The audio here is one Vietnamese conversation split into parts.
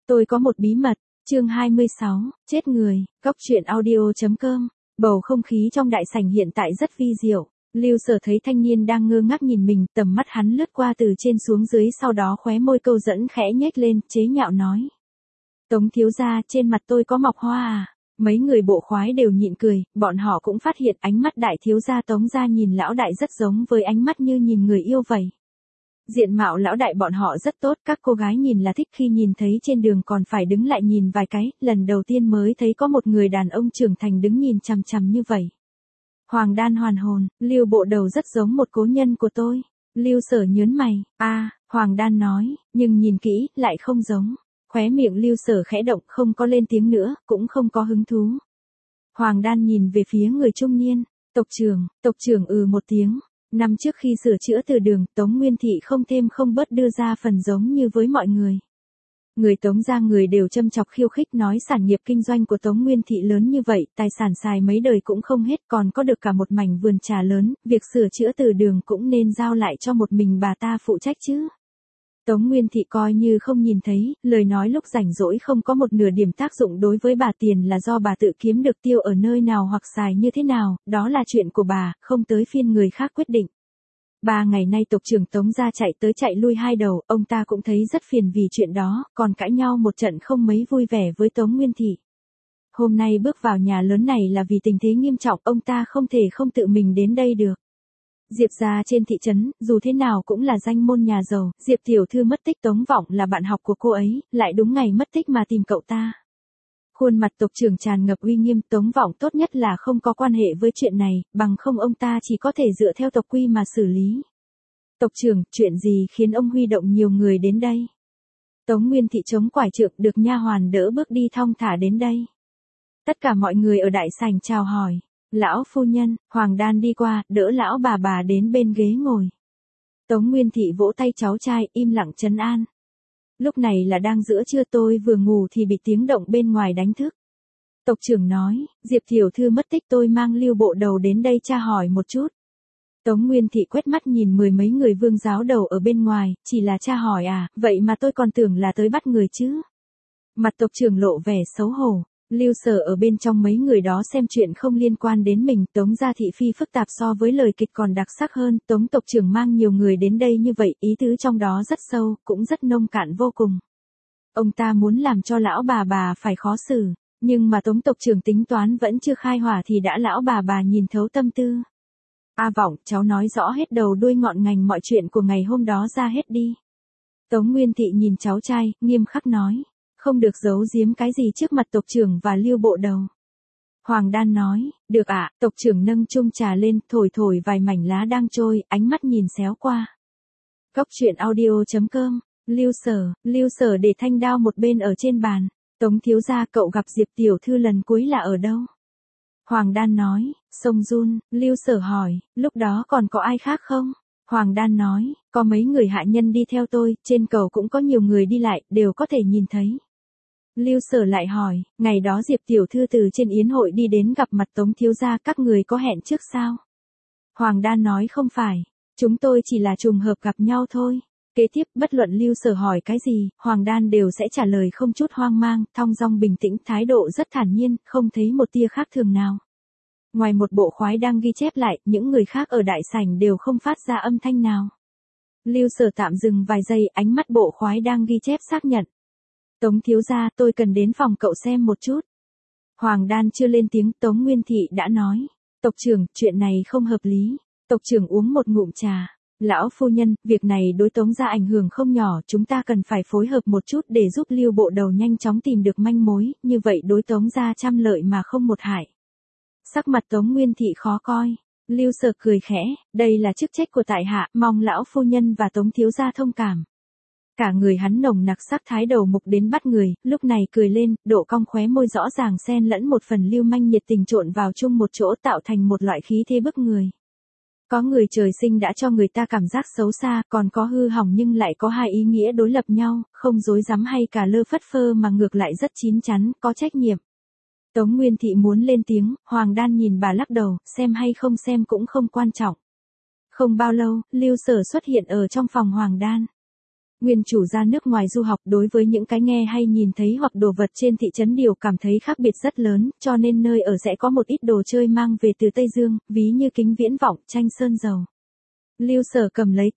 Tôi có một bí mật, chương 26, chết người, góc truyện audio.com. Bầu không khí trong đại sảnh hiện tại rất vi diệu. Lưu Sở thấy thanh niên đang ngơ ngác nhìn mình, tầm mắt hắn lướt qua từ trên xuống dưới, sau đó khóe môi câu dẫn khẽ nhếch lên, chế nhạo nói. Tống thiếu gia, trên mặt tôi có mọc hoa à? Mấy người bộ khoái đều nhịn cười, bọn họ cũng phát hiện ánh mắt đại thiếu gia Tống gia nhìn lão đại rất giống với ánh mắt như nhìn người yêu vậy. Diện mạo lão đại bọn họ rất tốt, các cô gái nhìn là thích, khi nhìn thấy trên đường còn phải đứng lại nhìn vài cái, lần đầu tiên mới thấy có một người đàn ông trưởng thành đứng nhìn chằm chằm như vậy. Hoàng Đan hoàn hồn, Lưu bộ đầu rất giống một cố nhân của tôi. Lưu Sở nhớn mày, Hoàng Đan nói, nhưng nhìn kỹ, lại không giống. Khóe miệng Lưu Sở khẽ động, không có lên tiếng nữa, cũng không có hứng thú. Hoàng Đan nhìn về phía người trung niên, tộc trưởng một tiếng. Năm trước khi sửa chữa từ đường, Tống Nguyên Thị không thêm không bớt đưa ra phần giống như với mọi người. Người Tống gia người đều châm chọc khiêu khích, nói sản nghiệp kinh doanh của Tống Nguyên Thị lớn như vậy, tài sản xài mấy đời cũng không hết, còn có được cả một mảnh vườn trà lớn, việc sửa chữa từ đường cũng nên giao lại cho một mình bà ta phụ trách chứ. Tống Nguyên Thị coi như không nhìn thấy, lời nói lúc rảnh rỗi không có một nửa điểm tác dụng đối với bà, tiền là do bà tự kiếm được, tiêu ở nơi nào hoặc xài như thế nào, đó là chuyện của bà, không tới phiên người khác quyết định. 3 ngày nay tộc trưởng Tống gia chạy tới chạy lui hai đầu, ông ta cũng thấy rất phiền vì chuyện đó, còn cãi nhau một trận không mấy vui vẻ với Tống Nguyên Thị. Hôm nay bước vào nhà lớn này là vì tình thế nghiêm trọng, ông ta không thể không tự mình đến đây được. Diệp gia trên thị trấn, dù thế nào cũng là danh môn nhà giàu, Diệp tiểu thư mất tích, Tống Vọng là bạn học của cô ấy, lại đúng ngày mất tích mà tìm cậu ta. Khuôn mặt tộc trưởng tràn ngập uy nghiêm, Tống Vọng tốt nhất là không có quan hệ với chuyện này, bằng không ông ta chỉ có thể dựa theo tộc quy mà xử lý. Tộc trưởng, chuyện gì khiến ông huy động nhiều người đến đây? Tống Nguyên Thị chống quải trượng, được nha hoàn đỡ bước đi thong thả đến đây. Tất cả mọi người ở đại sảnh chào hỏi. Lão phu nhân, Hoàng Đan đi qua, đỡ lão bà đến bên ghế ngồi. Tống Nguyên Thị vỗ tay cháu trai, im lặng trấn an. Lúc này là đang giữa trưa, tôi vừa ngủ thì bị tiếng động bên ngoài đánh thức. Tộc trưởng nói, Diệp tiểu thư mất tích, tôi mang Lưu bộ đầu đến đây tra hỏi một chút. Tống Nguyên Thị quét mắt nhìn 10 mấy người vương giáo đầu ở bên ngoài, chỉ là tra hỏi à, vậy mà tôi còn tưởng là tới bắt người chứ. Mặt tộc trưởng lộ vẻ xấu hổ. Lưu Sở ở bên trong mấy người đó xem chuyện không liên quan đến mình, Tống gia thị phi phức tạp so với lời kịch còn đặc sắc hơn, Tống tộc trưởng mang nhiều người đến đây như vậy, ý tứ trong đó rất sâu, cũng rất nông cạn vô cùng. Ông ta muốn làm cho lão bà phải khó xử, nhưng mà Tống tộc trưởng tính toán vẫn chưa khai hỏa thì đã lão bà nhìn thấu tâm tư. Vọng, cháu nói rõ hết đầu đuôi ngọn ngành mọi chuyện của ngày hôm đó ra hết đi. Tống Nguyên Thị nhìn cháu trai, nghiêm khắc nói. Không được giấu giếm cái gì trước mặt tộc trưởng và Lưu bộ đầu. Hoàng Đan nói, được ạ, tộc trưởng nâng chung trà lên, thổi vài mảnh lá đang trôi, ánh mắt nhìn xéo qua. Góc truyện audio.com, Lưu Sở để thanh đao một bên ở trên bàn. Tống thiếu gia, cậu gặp Diệp tiểu thư lần cuối là ở đâu? Hoàng Đan nói, sông Jun. Lưu Sở hỏi, lúc đó còn có ai khác không? Hoàng Đan nói, có mấy người hạ nhân đi theo tôi, trên cầu cũng có nhiều người đi lại, đều có thể nhìn thấy. Lưu Sở lại hỏi, ngày đó Diệp tiểu thư từ trên yến hội đi đến gặp mặt Tống thiếu gia, các người có hẹn trước sao? Hoàng Đan nói không phải, chúng tôi chỉ là trùng hợp gặp nhau thôi. Kế tiếp, bất luận Lưu Sở hỏi cái gì, Hoàng Đan đều sẽ trả lời không chút hoang mang, thong dong bình tĩnh, thái độ rất thản nhiên, không thấy một tia khác thường nào. Ngoài một bộ khoái đang ghi chép lại, những người khác ở đại sảnh đều không phát ra âm thanh nào. Lưu Sở tạm dừng vài giây, ánh mắt bộ khoái đang ghi chép xác nhận. Tống thiếu gia, tôi cần đến phòng cậu xem một chút. Hoàng Đan chưa lên tiếng, Tống Nguyên Thị đã nói. Tộc trưởng, chuyện này không hợp lý. Tộc trưởng uống một ngụm trà. Lão phu nhân, việc này đối Tống gia ảnh hưởng không nhỏ, chúng ta cần phải phối hợp một chút để giúp Lưu bộ đầu nhanh chóng tìm được manh mối, như vậy đối Tống gia trăm lợi mà không một hại. Sắc mặt Tống Nguyên Thị khó coi. Lưu Sở cười khẽ, đây là chức trách của tại hạ, mong lão phu nhân và Tống thiếu gia thông cảm. Cả người hắn nồng nặc sắc thái, đầu mục đến bắt người, lúc này cười lên, độ cong khóe môi rõ ràng xen lẫn một phần lưu manh nhiệt tình trộn vào chung một chỗ, tạo thành một loại khí thế bức người. Có người trời sinh đã cho người ta cảm giác xấu xa, còn có hư hỏng nhưng lại có hai ý nghĩa đối lập nhau, không dối dám hay cả lơ phất phơ mà ngược lại rất chín chắn, có trách nhiệm. Tống Nguyên Thị muốn lên tiếng, Hoàng Đan nhìn bà lắc đầu, xem hay không xem cũng không quan trọng. Không bao lâu, Lưu Sở xuất hiện ở trong phòng Hoàng Đan. Nguyên chủ ra nước ngoài du học đối với những cái nghe hay nhìn thấy hoặc đồ vật trên thị trấn đều cảm thấy khác biệt rất lớn, cho nên nơi ở sẽ có một ít đồ chơi mang về từ Tây Dương, ví như kính viễn vọng, tranh sơn dầu. Lưu Sở cầm lấy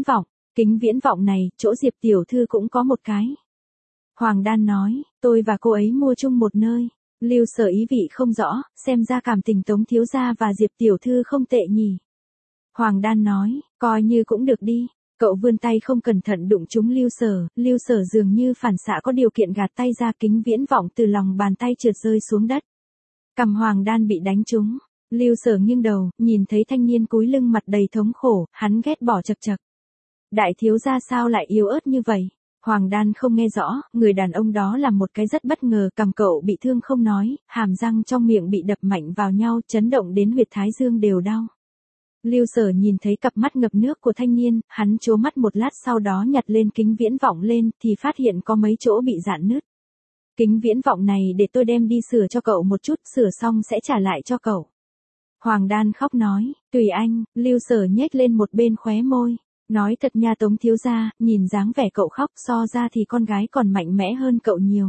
kính viễn vọng này, chỗ Diệp tiểu thư cũng có một cái. Hoàng Đan nói, tôi và cô ấy mua chung một nơi. Lưu Sở ý vị không rõ, xem ra cảm tình Tống thiếu gia và Diệp tiểu thư không tệ nhỉ. Hoàng Đan nói, coi như cũng được đi. Cậu vươn tay không cẩn thận đụng trúng Lưu Sở dường như phản xạ có điều kiện gạt tay ra, kính viễn vọng từ lòng bàn tay trượt rơi xuống đất. Cằm Hoàng Đan bị đánh trúng. Lưu Sở nghiêng đầu, nhìn thấy thanh niên cúi lưng mặt đầy thống khổ, hắn ghét bỏ chật chật. Đại thiếu gia sao lại yếu ớt như vậy? Hoàng Đan không nghe rõ, người đàn ông đó làm một cái rất bất ngờ, cầm cậu bị thương không nói, hàm răng trong miệng bị đập mạnh vào nhau, chấn động đến huyệt thái dương đều đau. Lưu Sở nhìn thấy cặp mắt ngập nước của thanh niên, hắn trố mắt một lát sau đó nhặt lên kính viễn vọng lên thì phát hiện có mấy chỗ bị rạn nứt. Kính viễn vọng này để tôi đem đi sửa cho cậu một chút, sửa xong sẽ trả lại cho cậu. Hoàng Đan khóc nói, tùy anh. Lưu Sở nhếch lên một bên khóe môi. Nói thật nha Tống thiếu gia, nhìn dáng vẻ cậu khóc so ra thì con gái còn mạnh mẽ hơn cậu nhiều.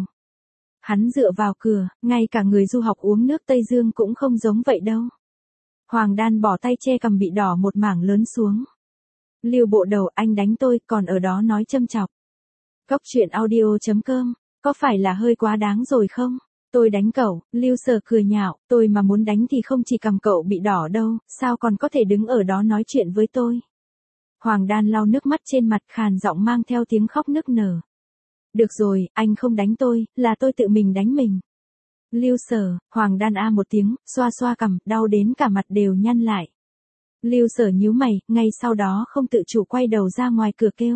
Hắn dựa vào cửa, ngay cả người du học uống nước Tây Dương cũng không giống vậy đâu. Hoàng Đan bỏ tay che cằm bị đỏ một mảng lớn xuống. Lưu bộ đầu, anh đánh tôi, còn ở đó nói châm chọc. Cóc truyện audio.com, có phải là hơi quá đáng rồi không? Tôi đánh cậu. Lưu Sở cười nhạo, tôi mà muốn đánh thì không chỉ cằm cậu bị đỏ đâu, sao còn có thể đứng ở đó nói chuyện với tôi. Hoàng Đan lau nước mắt trên mặt, khàn giọng mang theo tiếng khóc nức nở. Được rồi, anh không đánh tôi, là tôi tự mình đánh mình. Lưu Sở. Hoàng Đan a một tiếng, xoa xoa cằm, đau đến cả mặt đều nhăn lại. Lưu Sở nhíu mày, ngay sau đó không tự chủ quay đầu ra ngoài cửa kêu.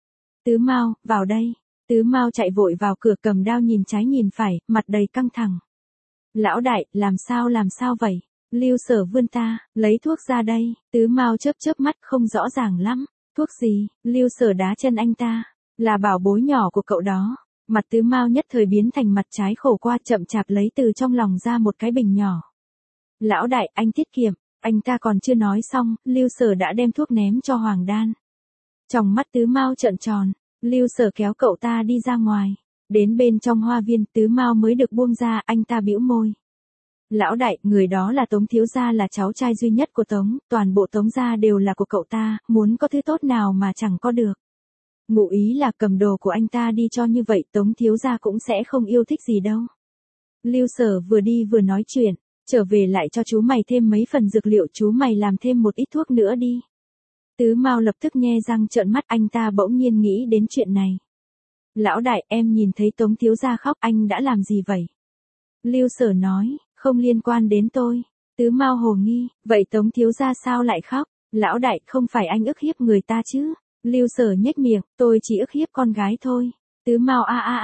Tứ Mao, vào đây. Tứ Mao chạy vội vào cửa, cầm đao nhìn trái nhìn phải, mặt đầy căng thẳng. Lão đại, làm sao vậy? Lưu Sở vươn ta, lấy thuốc ra đây. Tứ Mao chớp chớp mắt, không rõ ràng lắm. Thuốc gì? Lưu Sở đá chân anh ta. Là bảo bối nhỏ của cậu đó. Mặt Tứ Mao nhất thời biến thành mặt trái khổ qua, chậm chạp lấy từ trong lòng ra một cái bình nhỏ. Lão đại, anh tiết kiệm. Anh ta còn chưa nói xong, Lưu Sở đã đem thuốc ném cho Hoàng Đan. Trong mắt Tứ Mao trợn tròn, Lưu Sở kéo cậu ta đi ra ngoài. Đến bên trong hoa viên, Tứ Mao mới được buông ra, anh ta bĩu môi. Lão đại, người đó là Tống thiếu gia, là cháu trai duy nhất của Tống, toàn bộ Tống gia đều là của cậu ta, muốn có thứ tốt nào mà chẳng có được. Ngụ ý là cầm đồ của anh ta đi cho như vậy, Tống thiếu gia cũng sẽ không yêu thích gì đâu. Lưu Sở vừa đi vừa nói chuyện, trở về lại cho chú mày thêm mấy phần dược liệu, chú mày làm thêm một ít thuốc nữa đi. Tứ Mao lập tức nhe răng trợn mắt, anh ta bỗng nhiên nghĩ đến chuyện này. Lão đại, em nhìn thấy Tống thiếu gia khóc, anh đã làm gì vậy? Lưu Sở nói, không liên quan đến tôi. Tứ Mao hồ nghi, vậy Tống thiếu gia sao lại khóc? Lão đại, không phải anh ức hiếp người ta chứ? Lưu Sở nhếch miệng, tôi chỉ ức hiếp con gái thôi. Tứ Mao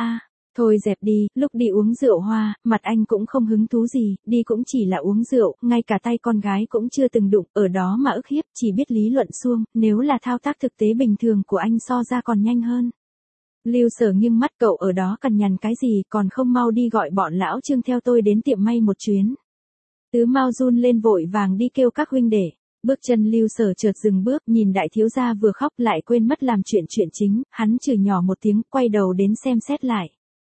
thôi dẹp đi, lúc đi uống rượu hoa, mặt anh cũng không hứng thú gì, đi cũng chỉ là uống rượu, ngay cả tay con gái cũng chưa từng đụng, ở đó mà ức hiếp, chỉ biết lý luận suông, nếu là thao tác thực tế bình thường của anh so ra còn nhanh hơn. Lưu Sở nghiêng mắt, cậu ở đó cằn nhằn cái gì, còn không mau đi gọi bọn lão Trương theo tôi đến tiệm may một chuyến. Tứ Mao run lên vội vàng đi kêu các huynh đệ. Bước chân Lưu Sở chợt dừng bước, nhìn đại thiếu gia vừa khóc lại quên mất làm chuyện chính, hắn chửi nhỏ một tiếng, quay đầu đến xem xét lại.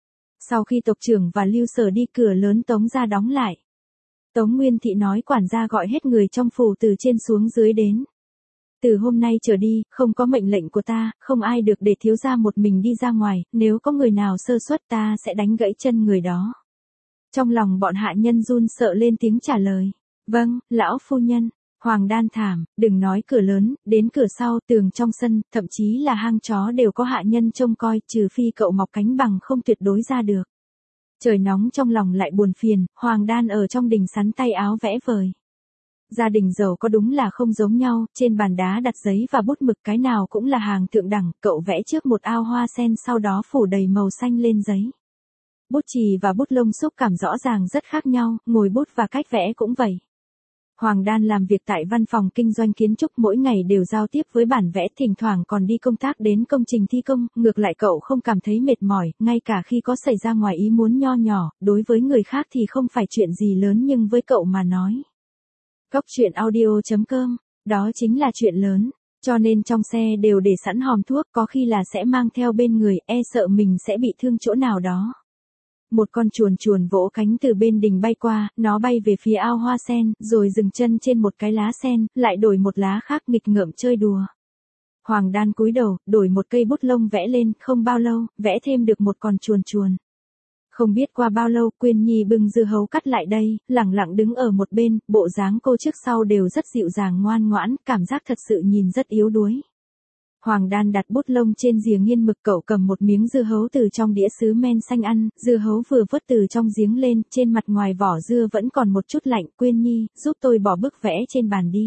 Sau khi tộc trưởng và Lưu Sở đi, cửa lớn Tống gia đóng lại. Tống Nguyên Thị nói quản gia gọi hết người trong phủ từ trên xuống dưới đến. Từ hôm nay trở đi, không có mệnh lệnh của ta, không ai được để thiếu gia một mình đi ra ngoài, nếu có người nào sơ suất ta sẽ đánh gãy chân người đó. Trong lòng bọn hạ nhân run sợ lên tiếng trả lời. Vâng, lão phu nhân. Hoàng Đan thảm, đừng nói cửa lớn, đến cửa sau, tường trong sân, thậm chí là hang chó đều có hạ nhân trông coi, trừ phi cậu mọc cánh bằng không tuyệt đối ra được. Trời nóng trong lòng lại buồn phiền, Hoàng Đan ở trong đình sắn tay áo vẽ vời. Gia đình giàu có đúng là không giống nhau, trên bàn đá đặt giấy và bút mực, cái nào cũng là hàng thượng đẳng, cậu vẽ trước một ao hoa sen sau đó phủ đầy màu xanh lên giấy. Bút chì và bút lông xúc cảm rõ ràng rất khác nhau, ngồi bút và cách vẽ cũng vậy. Hoàng Đan làm việc tại văn phòng kinh doanh kiến trúc, mỗi ngày đều giao tiếp với bản vẽ, thỉnh thoảng còn đi công tác đến công trình thi công, ngược lại cậu không cảm thấy mệt mỏi, ngay cả khi có xảy ra ngoài ý muốn nho nhỏ, đối với người khác thì không phải chuyện gì lớn nhưng với cậu mà nói. Cóc truyện audio.com, đó chính là chuyện lớn. Cho nên trong xe đều để sẵn hòm thuốc, có khi là sẽ mang theo bên người, e sợ mình sẽ bị thương chỗ nào đó. Một con chuồn chuồn vỗ cánh từ bên đình bay qua, nó bay về phía ao hoa sen, rồi dừng chân trên một cái lá sen, lại đổi một lá khác nghịch ngợm chơi đùa. Hoàng Đan cúi đầu, đổi một cây bút lông vẽ lên, không bao lâu, vẽ thêm được một con chuồn chuồn. Không biết qua bao lâu, Quyên Nhi bưng dưa hấu cắt lại đây, lẳng lặng đứng ở một bên, bộ dáng cô trước sau đều rất dịu dàng ngoan ngoãn, cảm giác thật sự nhìn rất yếu đuối. Hoàng Đan đặt bút lông trên rìa nghiên mực, cậu cầm một miếng dưa hấu từ trong đĩa sứ men xanh ăn, dưa hấu vừa vớt từ trong giếng lên, trên mặt ngoài vỏ dưa vẫn còn một chút lạnh. Quyên Nhi, giúp tôi bỏ bức vẽ trên bàn đi.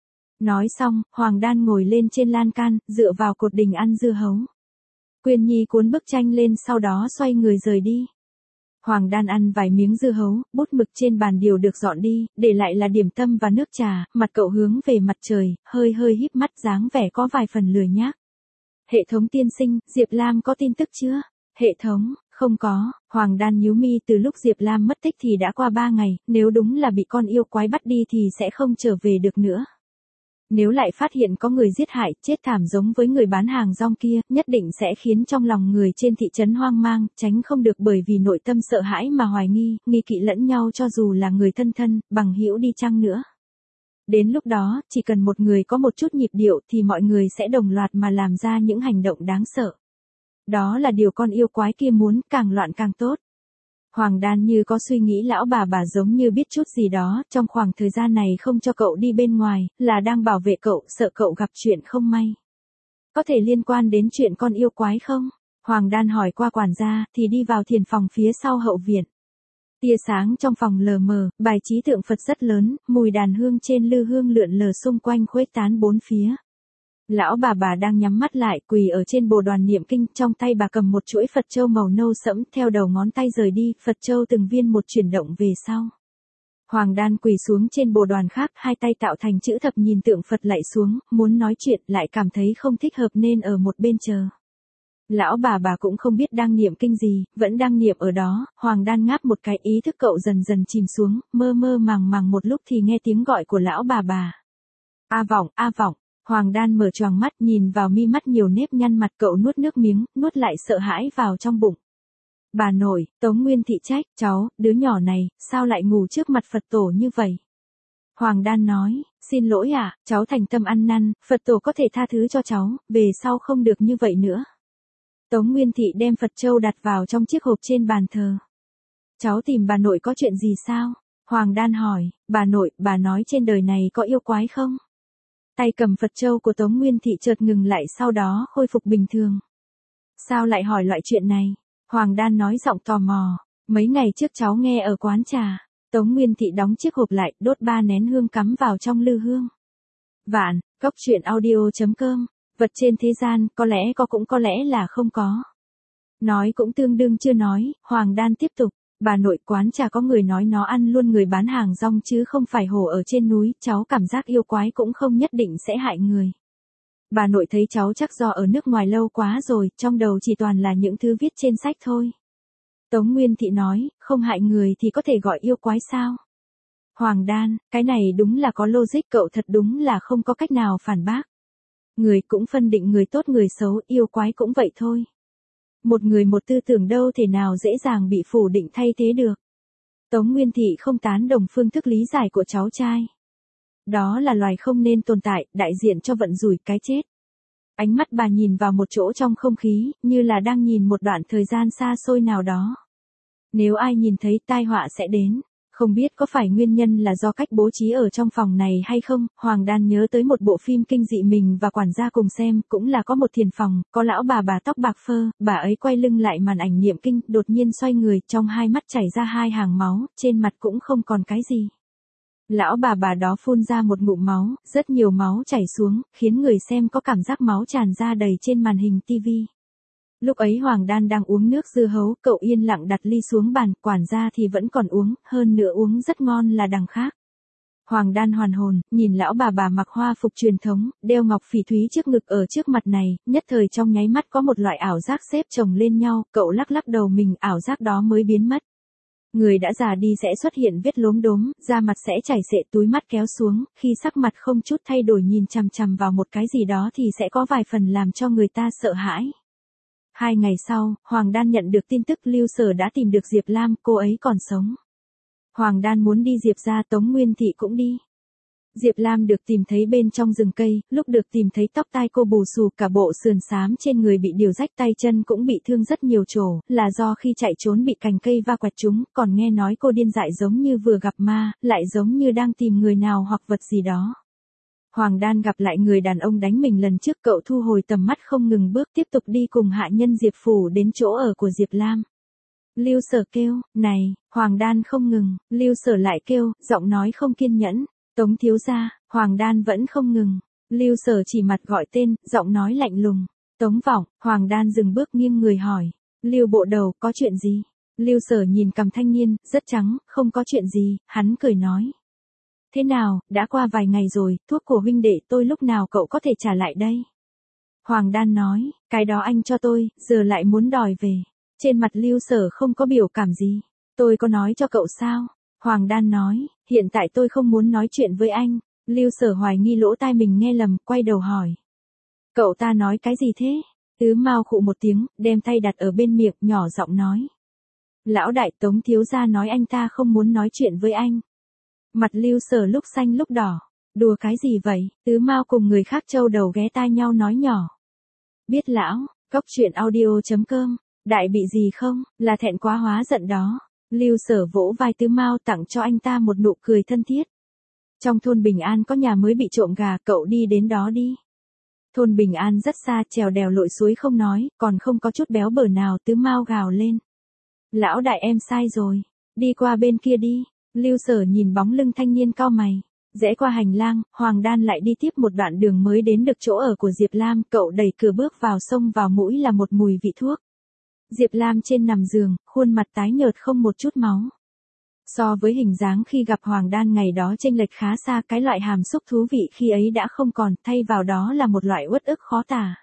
Nói xong, Hoàng Đan ngồi lên trên lan can, dựa vào cột đình ăn dưa hấu. Quyên Nhi cuốn bức tranh lên, sau đó xoay người rời đi. Hoàng Đan ăn vài miếng dưa hấu, bút mực trên bàn điều được dọn đi, để lại là điểm tâm và nước trà, mặt cậu hướng về mặt trời, hơi hơi híp mắt, dáng vẻ có vài phần lười nhác. Hệ thống tiên sinh, Diệp Lam có tin tức chưa? Hệ thống, không có. Hoàng Đan nhíu mi, từ lúc Diệp Lam mất tích thì đã qua 3 ngày, nếu đúng là bị con yêu quái bắt đi thì sẽ không trở về được nữa. Nếu lại phát hiện có người giết hại, chết thảm giống với người bán hàng rong kia, nhất định sẽ khiến trong lòng người trên thị trấn hoang mang, tránh không được bởi vì nội tâm sợ hãi mà hoài nghi, nghi kỵ lẫn nhau cho dù là người thân thân, bằng hữu đi chăng nữa. Đến lúc đó, chỉ cần một người có một chút nhịp điệu thì mọi người sẽ đồng loạt mà làm ra những hành động đáng sợ. Đó là điều con yêu quái kia muốn, càng loạn càng tốt. Hoàng Đan như có suy nghĩ, lão bà giống như biết chút gì đó, trong khoảng thời gian này không cho cậu đi bên ngoài, là đang bảo vệ cậu, sợ cậu gặp chuyện không may. Có thể liên quan đến chuyện con yêu quái không? Hoàng Đan hỏi qua quản gia, thì đi vào thiền phòng phía sau hậu viện. Tia sáng trong phòng lờ mờ, bài trí tượng Phật rất lớn, mùi đàn hương trên lư hương lượn lờ xung quanh khuếch tán bốn phía. Lão bà đang nhắm mắt lại, quỳ ở trên bồ đoàn niệm kinh, trong tay bà cầm một chuỗi Phật châu màu nâu sẫm, theo đầu ngón tay rời đi, Phật châu từng viên một chuyển động về sau. Hoàng Đan quỳ xuống trên bồ đoàn khác, hai tay tạo thành chữ thập nhìn tượng Phật lạy xuống, muốn nói chuyện, lại cảm thấy không thích hợp nên ở một bên chờ. Lão bà cũng không biết đang niệm kinh gì, vẫn đang niệm ở đó. Hoàng Đan ngáp một cái, ý thức cậu dần dần chìm xuống, mơ mơ màng một lúc thì nghe tiếng gọi của lão bà. A Vọng, A Vọng. Hoàng Đan mở choàng mắt, nhìn vào mi mắt nhiều nếp nhăn mặt, cậu nuốt nước miếng, nuốt lại sợ hãi vào trong bụng. Bà nội, Tống Nguyên Thị trách, cháu, đứa nhỏ này, sao lại ngủ trước mặt Phật tổ như vậy? Hoàng Đan nói, xin lỗi ạ, cháu thành tâm ăn năn, Phật tổ có thể tha thứ cho cháu, về sau không được như vậy nữa. Tống Nguyên Thị đem Phật châu đặt vào trong chiếc hộp trên bàn thờ. Cháu tìm bà nội có chuyện gì sao? Hoàng Đan hỏi, bà nội, bà nói trên đời này có yêu quái không? Tay cầm Phật châu của Tống Nguyên Thị chợt ngừng lại, sau đó khôi phục bình thường. Sao lại hỏi loại chuyện này? Hoàng Đan nói giọng tò mò. Mấy ngày trước cháu nghe ở quán trà. Tống Nguyên Thị đóng chiếc hộp lại, đốt 3 nén hương cắm vào trong lư hương. Vạn, Cóc Truyện Audio.com. Vật trên thế gian, có lẽ có cũng có lẽ là không có. Nói cũng tương đương chưa nói, Hoàng Đan tiếp tục. Bà nội, quán trà có người nói nó ăn luôn người bán hàng rong chứ không phải hổ ở trên núi, cháu cảm giác yêu quái cũng không nhất định sẽ hại người. Bà nội thấy cháu chắc do ở nước ngoài lâu quá rồi, trong đầu chỉ toàn là những thứ viết trên sách thôi. Tống Nguyên Thị nói, không hại người thì có thể gọi yêu quái sao? Hoàng Đan, cái này đúng là có logic, cậu thật đúng là không có cách nào phản bác. Người cũng phân định người tốt người xấu, yêu quái cũng vậy thôi. Một người một tư tưởng đâu thể nào dễ dàng bị phủ định thay thế được. Tống Nguyên Thị không tán đồng phương thức lý giải của cháu trai. Đó là loài không nên tồn tại, đại diện cho vận rủi, cái chết. Ánh mắt bà nhìn vào một chỗ trong không khí, như là đang nhìn một đoạn thời gian xa xôi nào đó. Nếu ai nhìn thấy, tai họa sẽ đến. Không biết có phải nguyên nhân là do cách bố trí ở trong phòng này hay không, Hoàng Đan nhớ tới một bộ phim kinh dị mình và quản gia cùng xem, cũng là có một thiền phòng, có lão bà tóc bạc phơ, bà ấy quay lưng lại màn ảnh niệm kinh, đột nhiên xoay người, trong hai mắt chảy ra 2 hàng máu, trên mặt cũng không còn cái gì. Lão bà đó phun ra một ngụm máu, rất nhiều máu chảy xuống, khiến người xem có cảm giác máu tràn ra đầy trên màn hình tivi. Lúc ấy Hoàng Đan đang uống nước dưa hấu, cậu yên lặng đặt ly xuống bàn, quản gia thì vẫn còn uống, hơn nữa uống rất ngon là đằng khác. Hoàng Đan hoàn hồn, nhìn lão bà mặc hoa phục truyền thống, đeo ngọc phỉ thúy trước ngực ở trước mặt này, nhất thời trong nháy mắt có một loại ảo giác xếp chồng lên nhau, cậu lắc đầu mình, ảo giác đó mới biến mất. Người đã già đi sẽ xuất hiện vết lốm đốm, da mặt sẽ chảy xệ, túi mắt kéo xuống, khi sắc mặt không chút thay đổi nhìn chằm chằm vào một cái gì đó thì sẽ có vài phần làm cho người ta sợ hãi. 2 ngày sau, Hoàng Đan nhận được tin tức Lưu Sở đã tìm được Diệp Lam, cô ấy còn sống. Hoàng Đan muốn đi Diệp ra, Tống Nguyên Thị cũng đi. Diệp Lam được tìm thấy bên trong rừng cây, lúc được tìm thấy tóc tai cô bù xù, cả bộ sườn xám trên người bị điều rách, tay chân cũng bị thương rất nhiều chỗ, là do khi chạy trốn bị cành cây va quẹt trúng, còn nghe nói cô điên dại giống như vừa gặp ma, lại giống như đang tìm người nào hoặc vật gì đó. Hoàng Đan gặp lại người đàn ông đánh mình lần trước, cậu thu hồi tầm mắt không ngừng bước tiếp tục đi cùng hạ nhân Diệp Phủ đến chỗ ở của Diệp Lam. Lưu Sở kêu, này, Hoàng Đan không ngừng, Lưu Sở lại kêu, giọng nói không kiên nhẫn. Tống thiếu gia, Hoàng Đan vẫn không ngừng. Lưu Sở chỉ mặt gọi tên, giọng nói lạnh lùng. Tống Vọng, Hoàng Đan dừng bước nghiêng người hỏi. Lưu bộ đầu, có chuyện gì? Lưu Sở nhìn cằm thanh niên, rất trắng, không có chuyện gì, hắn cười nói. Thế nào, đã qua vài ngày rồi, thuốc của huynh đệ tôi lúc nào cậu có thể trả lại đây? Hoàng Đan nói, cái đó anh cho tôi, giờ lại muốn đòi về. Trên mặt Lưu Sở không có biểu cảm gì. Tôi có nói cho cậu sao? Hoàng Đan nói, hiện tại tôi không muốn nói chuyện với anh. Lưu Sở hoài nghi lỗ tai mình nghe lầm, quay đầu hỏi. Cậu ta nói cái gì thế? Tứ Mao khụ một tiếng, đem tay đặt ở bên miệng, nhỏ giọng nói. Lão đại, Tống thiếu gia nói anh ta không muốn nói chuyện với anh. Mặt Lưu Sở lúc xanh lúc đỏ. Đùa cái gì vậy? Tứ Mao cùng người khác trâu đầu ghé tai nhau nói nhỏ. Biết lão, cóc truyện audio.com, đại bị gì không, là thẹn quá hóa giận đó. Lưu Sở vỗ vai Tứ Mao tặng cho anh ta một nụ cười thân thiết. Trong thôn Bình An có nhà mới bị trộm gà, cậu đi đến đó đi. Thôn Bình An rất xa, trèo đèo lội suối không nói, còn không có chút béo bở nào. Tứ Mao gào lên. Lão đại em sai rồi, đi qua bên kia đi. Lưu Sở nhìn bóng lưng thanh niên cau mày. Rẽ qua hành lang, Hoàng Đan lại đi tiếp một đoạn đường mới đến được chỗ ở của Diệp Lam, cậu đẩy cửa bước vào, xông vào mũi là một mùi vị thuốc. Diệp Lam trên nằm giường, khuôn mặt tái nhợt không một chút máu. So với hình dáng khi gặp Hoàng Đan ngày đó chênh lệch khá xa, cái loại hàm xúc thú vị khi ấy đã không còn, thay vào đó là một loại uất ức khó tả.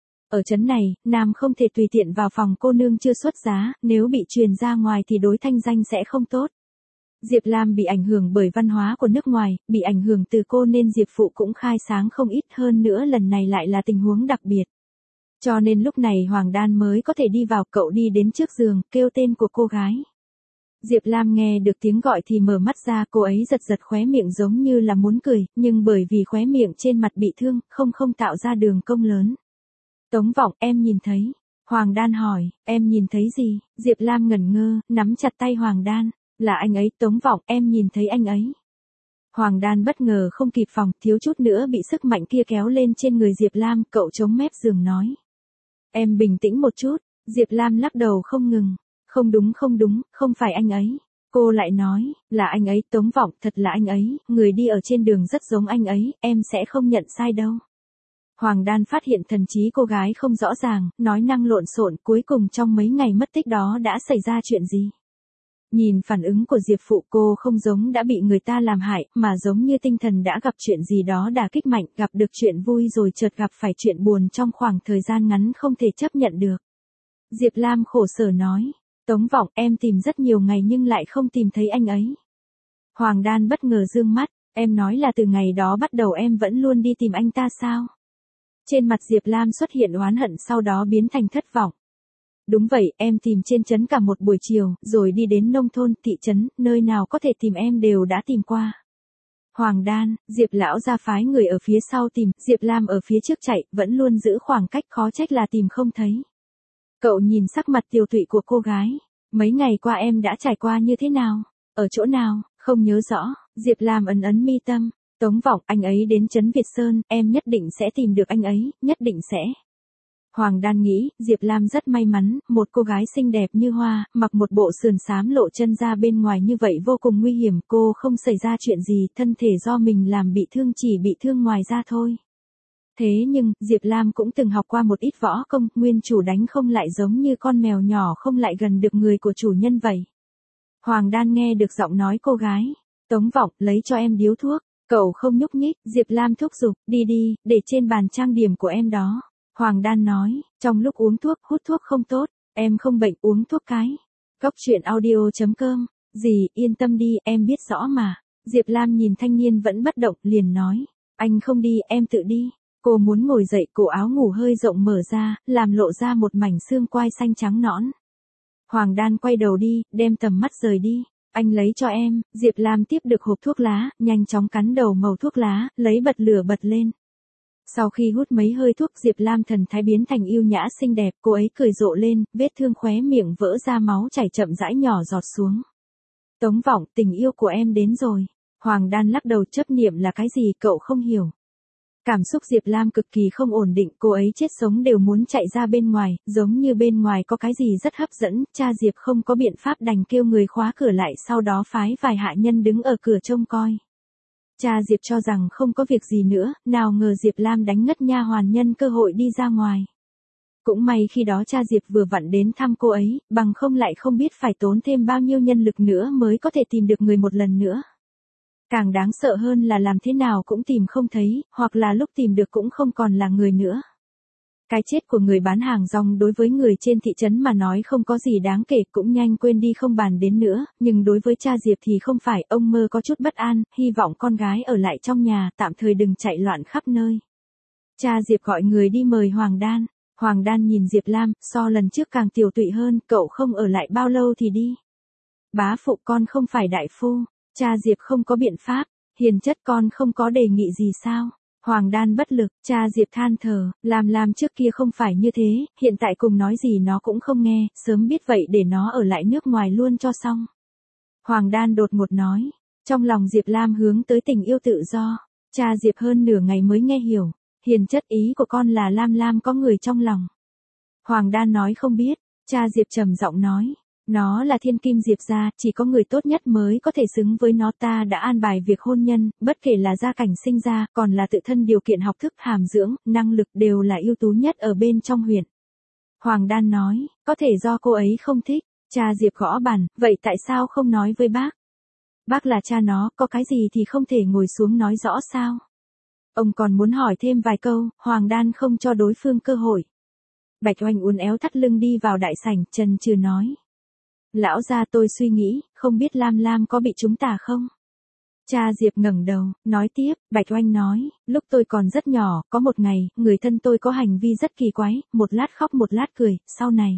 Ở trấn này, nam không thể tùy tiện vào phòng cô nương chưa xuất giá, nếu bị truyền ra ngoài thì đối thanh danh sẽ không tốt. Diệp Lam bị ảnh hưởng bởi văn hóa của nước ngoài, bị ảnh hưởng từ cô nên Diệp Phụ cũng khai sáng không ít, hơn nữa lần này lại là tình huống đặc biệt. Cho nên lúc này Hoàng Đan mới có thể đi vào, cậu đi đến trước giường, kêu tên của cô gái. Diệp Lam nghe được tiếng gọi thì mở mắt ra, cô ấy giật giật khóe miệng giống như là muốn cười, nhưng bởi vì khóe miệng trên mặt bị thương, không tạo ra đường cong lớn. Tống Vọng, em nhìn thấy. Hoàng Đan hỏi, em nhìn thấy gì? Diệp Lam ngẩn ngơ, nắm chặt tay Hoàng Đan. Là anh ấy, Tống Vọng, em nhìn thấy anh ấy. Hoàng Đan bất ngờ không kịp phòng, thiếu chút nữa bị sức mạnh kia kéo lên trên người Diệp Lam, cậu chống mép giường nói. Em bình tĩnh một chút. Diệp Lam lắc đầu không ngừng. Không đúng, không phải anh ấy. Cô lại nói, là anh ấy, Tống Vọng, thật là anh ấy, người đi ở trên đường rất giống anh ấy, em sẽ không nhận sai đâu. Hoàng Đan phát hiện thần trí cô gái không rõ ràng, nói năng lộn xộn, cuối cùng trong mấy ngày mất tích đó đã xảy ra chuyện gì? Nhìn phản ứng của Diệp Phụ, cô không giống đã bị người ta làm hại, mà giống như tinh thần đã gặp chuyện gì đó đả kích mạnh, gặp được chuyện vui rồi chợt gặp phải chuyện buồn trong khoảng thời gian ngắn không thể chấp nhận được. Diệp Lam khổ sở nói, Tống Vọng, em tìm rất nhiều ngày nhưng lại không tìm thấy anh ấy. Hoàng Đan bất ngờ dương mắt, em nói là từ ngày đó bắt đầu em vẫn luôn đi tìm anh ta sao? Trên mặt Diệp Lam xuất hiện oán hận, sau đó biến thành thất vọng. Đúng vậy, em tìm trên trấn cả một buổi chiều, rồi đi đến nông thôn, thị trấn, nơi nào có thể tìm em đều đã tìm qua. Hoàng Đan, Diệp lão ra phái người ở phía sau tìm, Diệp Lam ở phía trước chạy, vẫn luôn giữ khoảng cách, khó trách là tìm không thấy. Cậu nhìn sắc mặt tiều tụy của cô gái. Mấy ngày qua em đã trải qua như thế nào? Ở chỗ nào? Không nhớ rõ. Diệp Lam ấn mi tâm. Tống Vọng, anh ấy đến trấn Việt Sơn, em nhất định sẽ tìm được anh ấy, nhất định sẽ. Hoàng Đan nghĩ, Diệp Lam rất may mắn, một cô gái xinh đẹp như hoa, mặc một bộ sườn xám lộ chân ra bên ngoài như vậy vô cùng nguy hiểm, cô không xảy ra chuyện gì, thân thể do mình làm bị thương chỉ bị thương ngoài da thôi. Thế nhưng, Diệp Lam cũng từng học qua một ít võ công, nguyên chủ đánh không lại giống như con mèo nhỏ không lại gần được người của chủ nhân vậy. Hoàng Đan nghe được giọng nói cô gái. Tống Vọng, lấy cho em điếu thuốc. Cậu không nhúc nhích, Diệp Lam thúc giục, đi đi, để trên bàn trang điểm của em đó. Hoàng Đan nói, trong lúc uống thuốc, hút thuốc không tốt, em không bệnh uống thuốc cái. Cóc truyện audio.com Gì, yên tâm đi, em biết rõ mà. Diệp Lam nhìn thanh niên vẫn bất động, liền nói. Anh không đi, em tự đi. Cô muốn ngồi dậy, cổ áo ngủ hơi rộng mở ra, làm lộ ra một mảnh xương quai xanh trắng nõn. Hoàng Đan quay đầu đi, đem tầm mắt rời đi. Anh lấy cho em. Diệp Lam tiếp được hộp thuốc lá, nhanh chóng cắn đầu màu thuốc lá, lấy bật lửa bật lên. Sau khi hút mấy hơi thuốc, Diệp Lam thần thái biến thành yêu nhã xinh đẹp, cô ấy cười rộ lên, vết thương khóe miệng vỡ ra máu chảy chậm rãi nhỏ giọt xuống. Tống Vọng, tình yêu của em đến rồi. Hoàng Đan lắc đầu, chấp niệm là cái gì cậu không hiểu. Cảm xúc Diệp Lam cực kỳ không ổn định, cô ấy chết sống đều muốn chạy ra bên ngoài, giống như bên ngoài có cái gì rất hấp dẫn, cha Diệp không có biện pháp đành kêu người khóa cửa lại, sau đó phái vài hạ nhân đứng ở cửa trông coi. Cha Diệp cho rằng không có việc gì nữa, nào ngờ Diệp Lam đánh ngất nha hoàn nhân cơ hội đi ra ngoài. Cũng may khi đó cha Diệp vừa vặn đến thăm cô ấy, bằng không lại không biết phải tốn thêm bao nhiêu nhân lực nữa mới có thể tìm được người một lần nữa. Càng đáng sợ hơn là làm thế nào cũng tìm không thấy, hoặc là lúc tìm được cũng không còn là người nữa. Cái chết của người bán hàng rong đối với người trên thị trấn mà nói không có gì đáng kể, cũng nhanh quên đi không bàn đến nữa, nhưng đối với cha Diệp thì không phải, ông mơ có chút bất an, hy vọng con gái ở lại trong nhà, tạm thời đừng chạy loạn khắp nơi. Cha Diệp gọi người đi mời Hoàng Đan. Hoàng Đan nhìn Diệp Lam, so lần trước càng tiểu tụy hơn, cậu không ở lại bao lâu thì đi. Bá phụ, con không phải đại phu. Cha Diệp không có biện pháp. Hiền chất, con không có đề nghị gì sao? Hoàng Đan bất lực, cha Diệp than thở, làm trước kia không phải như thế, hiện tại cùng nói gì nó cũng không nghe, sớm biết vậy để nó ở lại nước ngoài luôn cho xong. Hoàng Đan đột ngột nói, trong lòng Diệp Lam hướng tới tình yêu tự do. Cha Diệp hơn nửa ngày mới nghe hiểu, hiền chất, ý của con là Lam có người trong lòng. Hoàng Đan nói không biết, cha Diệp trầm giọng nói. Nó là thiên kim Diệp gia, chỉ có người tốt nhất mới có thể xứng với nó, ta đã an bài việc hôn nhân, bất kể là gia cảnh sinh ra, còn là tự thân điều kiện học thức, hàm dưỡng, năng lực đều là ưu tú nhất ở bên trong huyện. Hoàng Đan nói, có thể do cô ấy không thích. Cha Diệp gõ bàn, vậy tại sao không nói với bác? Bác là cha nó, có cái gì thì không thể ngồi xuống nói rõ sao? Ông còn muốn hỏi thêm vài câu, Hoàng Đan không cho đối phương cơ hội. Bạch Oanh uốn éo thắt lưng đi vào đại sảnh, chần chừ nói. Lão gia, tôi suy nghĩ, không biết Lam có bị chúng ta không? Cha Diệp ngẩng đầu, nói tiếp, Bạch Oanh nói, lúc tôi còn rất nhỏ, có một ngày, người thân tôi có hành vi rất kỳ quái, một lát khóc một lát cười, sau này.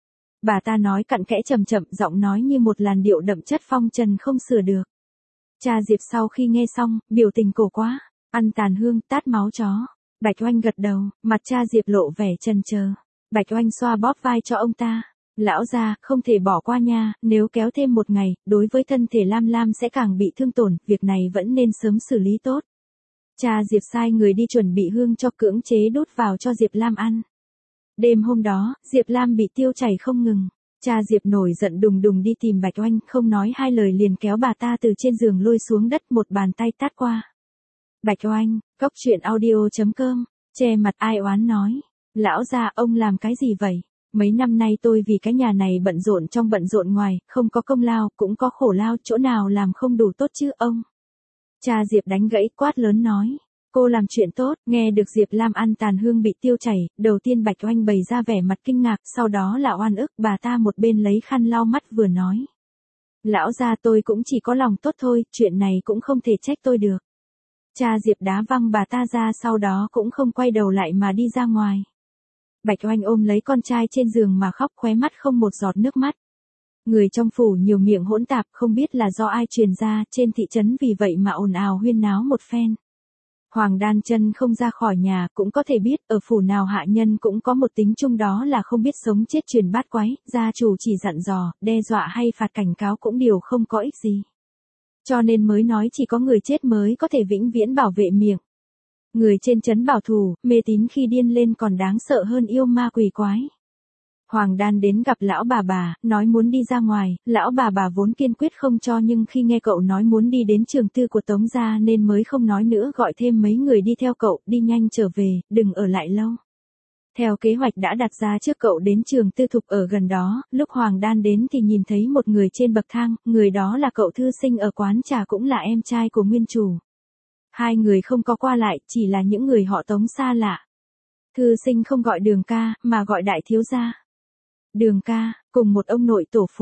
Bà ta nói cặn kẽ chậm chậm, giọng nói như một làn điệu đậm chất phong trần không sửa được. Cha Diệp sau khi nghe xong, biểu tình cổ quá, ăn tàn hương, tát máu chó. Bạch Oanh gật đầu, mặt cha Diệp lộ vẻ chần chờ. Bạch Oanh xoa bóp vai cho ông ta. Lão gia, không thể bỏ qua nha, nếu kéo thêm một ngày, đối với thân thể Lam sẽ càng bị thương tổn, việc này vẫn nên sớm xử lý tốt. Cha Diệp sai người đi chuẩn bị hương cho, cưỡng chế đút vào cho Diệp Lam ăn. Đêm hôm đó, Diệp Lam bị tiêu chảy không ngừng. Cha Diệp nổi giận đùng đùng đi tìm Bạch Oanh, không nói hai lời liền kéo bà ta từ trên giường lôi xuống đất, một bàn tay tát qua. Bạch Oanh, Cóc Truyện Audio.com, che mặt ai oán nói. Lão gia, ông làm cái gì vậy? Mấy năm nay tôi vì cái nhà này bận rộn trong bận rộn ngoài, không có công lao, cũng có khổ lao, chỗ nào làm không đủ tốt chứ ông? Cha Diệp đánh gãy, quát lớn nói. Cô làm chuyện tốt, nghe được Diệp Lam ăn tàn hương bị tiêu chảy, đầu tiên Bạch Oanh bày ra vẻ mặt kinh ngạc, sau đó là oan ức, bà ta một bên lấy khăn lau mắt vừa nói. Lão gia, tôi cũng chỉ có lòng tốt thôi, chuyện này cũng không thể trách tôi được. Cha Diệp đá văng bà ta ra, sau đó cũng không quay đầu lại mà đi ra ngoài. Bạch Oanh ôm lấy con trai trên giường mà khóc, khóe mắt không một giọt nước mắt. Người trong phủ nhiều miệng hỗn tạp, không biết là do ai truyền ra, trên thị trấn vì vậy mà ồn ào huyên náo một phen. Hoàng Đan chân không ra khỏi nhà, cũng có thể biết, ở phủ nào hạ nhân cũng có một tính chung, đó là không biết sống chết truyền bát quái, gia chủ chỉ dặn dò, đe dọa hay phạt cảnh cáo cũng đều không có ích gì. Cho nên mới nói chỉ có người chết mới có thể vĩnh viễn bảo vệ miệng. Người trên trấn bảo thủ, mê tín khi điên lên còn đáng sợ hơn yêu ma quỷ quái. Hoàng Đan đến gặp lão bà, nói muốn đi ra ngoài, lão bà vốn kiên quyết không cho, nhưng khi nghe cậu nói muốn đi đến trường tư của Tống gia nên mới không nói nữa, gọi thêm mấy người đi theo cậu, đi nhanh trở về, đừng ở lại lâu. Theo kế hoạch đã đặt ra trước, cậu đến trường tư thục ở gần đó, lúc Hoàng Đan đến thì nhìn thấy một người trên bậc thang, người đó là cậu thư sinh ở quán trà, cũng là em trai của nguyên chủ. Hai người không có qua lại, chỉ là những người họ Tống xa lạ. Thư sinh không gọi Đường ca, mà gọi đại thiếu gia. Đường ca, cùng một ông nội tổ phụ,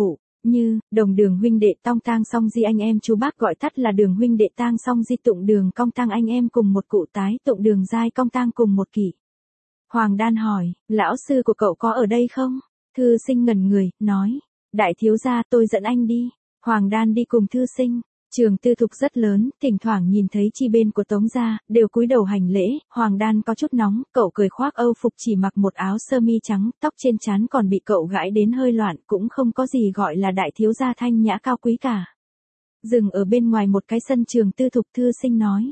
như, đồng đường huynh đệ tong tang song di anh em chú bác gọi tắt là đường huynh đệ tang song di tụng đường cong tang anh em cùng một cụ tái tụng đường giai cong tang cùng một kỷ. Hoàng Đan hỏi, lão sư của cậu có ở đây không? Thư sinh ngẩn người, nói, đại thiếu gia tôi dẫn anh đi. Hoàng Đan đi cùng thư sinh. Trường tư thục rất lớn, thỉnh thoảng nhìn thấy chi bên của Tống gia, đều cúi đầu hành lễ, Hoàng Đan có chút nóng, cậu cười khoác âu phục chỉ mặc một áo sơ mi trắng, tóc trên trán còn bị cậu gãi đến hơi loạn, cũng không có gì gọi là đại thiếu gia thanh nhã cao quý cả. Dừng ở bên ngoài một cái sân trường tư thục, thư sinh nói.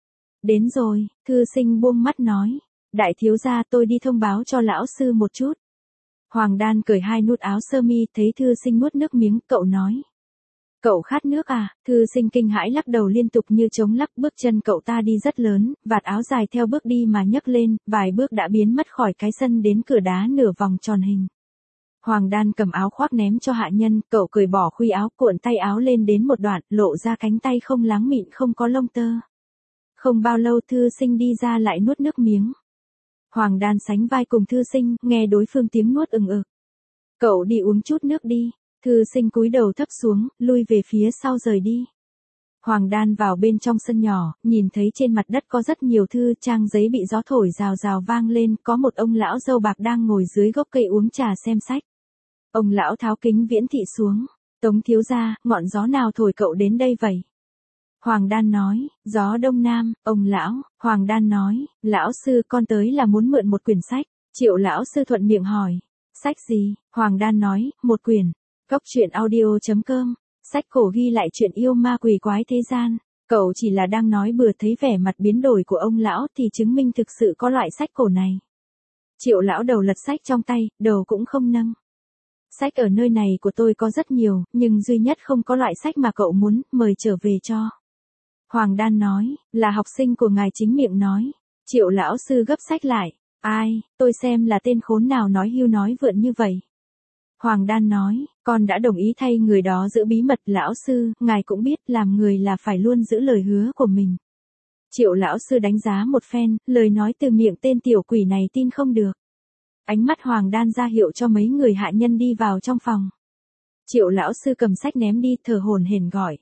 Đến rồi, thư sinh buông mắt nói, đại thiếu gia tôi đi thông báo cho lão sư một chút. Hoàng Đan cởi hai nút áo sơ mi, thấy thư sinh nuốt nước miếng, cậu nói. Cậu khát nước à? Thư sinh kinh hãi lắc đầu liên tục như chống lắc, bước chân cậu ta đi rất lớn, vạt áo dài theo bước đi mà nhấc lên, vài bước đã biến mất khỏi cái sân đến cửa đá nửa vòng tròn hình. Hoàng Đan cầm áo khoác ném cho hạ nhân, cậu cởi bỏ khuy áo, cuộn tay áo lên đến một đoạn, lộ ra cánh tay không láng mịn không có lông tơ. Không bao lâu thư sinh đi ra lại nuốt nước miếng. Hoàng Đan sánh vai cùng thư sinh, nghe đối phương tiếng nuốt ừng ực. Cậu đi uống chút nước đi. Thư sinh cúi đầu thấp xuống, lui về phía sau rời đi. Hoàng Đan vào bên trong sân nhỏ, nhìn thấy trên mặt đất có rất nhiều thư trang giấy bị gió thổi rào rào vang lên, có một ông lão râu bạc đang ngồi dưới gốc cây uống trà xem sách. Ông lão tháo kính viễn thị xuống. Tống thiếu gia, ngọn gió nào thổi cậu đến đây vậy? Hoàng Đan nói, gió đông nam, ông lão. Hoàng Đan nói, lão sư con tới là muốn mượn một quyển sách. Triệu lão sư thuận miệng hỏi, sách gì? Hoàng Đan nói, một quyển. Cốc truyện audio.com, sách cổ ghi lại chuyện yêu ma quỷ quái thế gian. Cậu chỉ là đang nói bừa, thấy vẻ mặt biến đổi của ông lão thì chứng minh thực sự có loại sách cổ này. Triệu lão đầu lật sách trong tay, đầu cũng không nâng. Sách ở nơi này của tôi có rất nhiều, nhưng duy nhất không có loại sách mà cậu muốn, mời trở về cho. Hoàng Đan nói, là học sinh của ngài chính miệng nói. Triệu lão sư gấp sách lại, ai, tôi xem là tên khốn nào nói hưu nói vượn như vậy. Hoàng Đan nói, con đã đồng ý thay người đó giữ bí mật, lão sư, ngài cũng biết làm người là phải luôn giữ lời hứa của mình. Triệu lão sư đánh giá một phen, lời nói từ miệng tên tiểu quỷ này tin không được. Ánh mắt Hoàng Đan ra hiệu cho mấy người hạ nhân đi vào trong phòng. Triệu lão sư cầm sách ném đi, thở hổn hển gọi.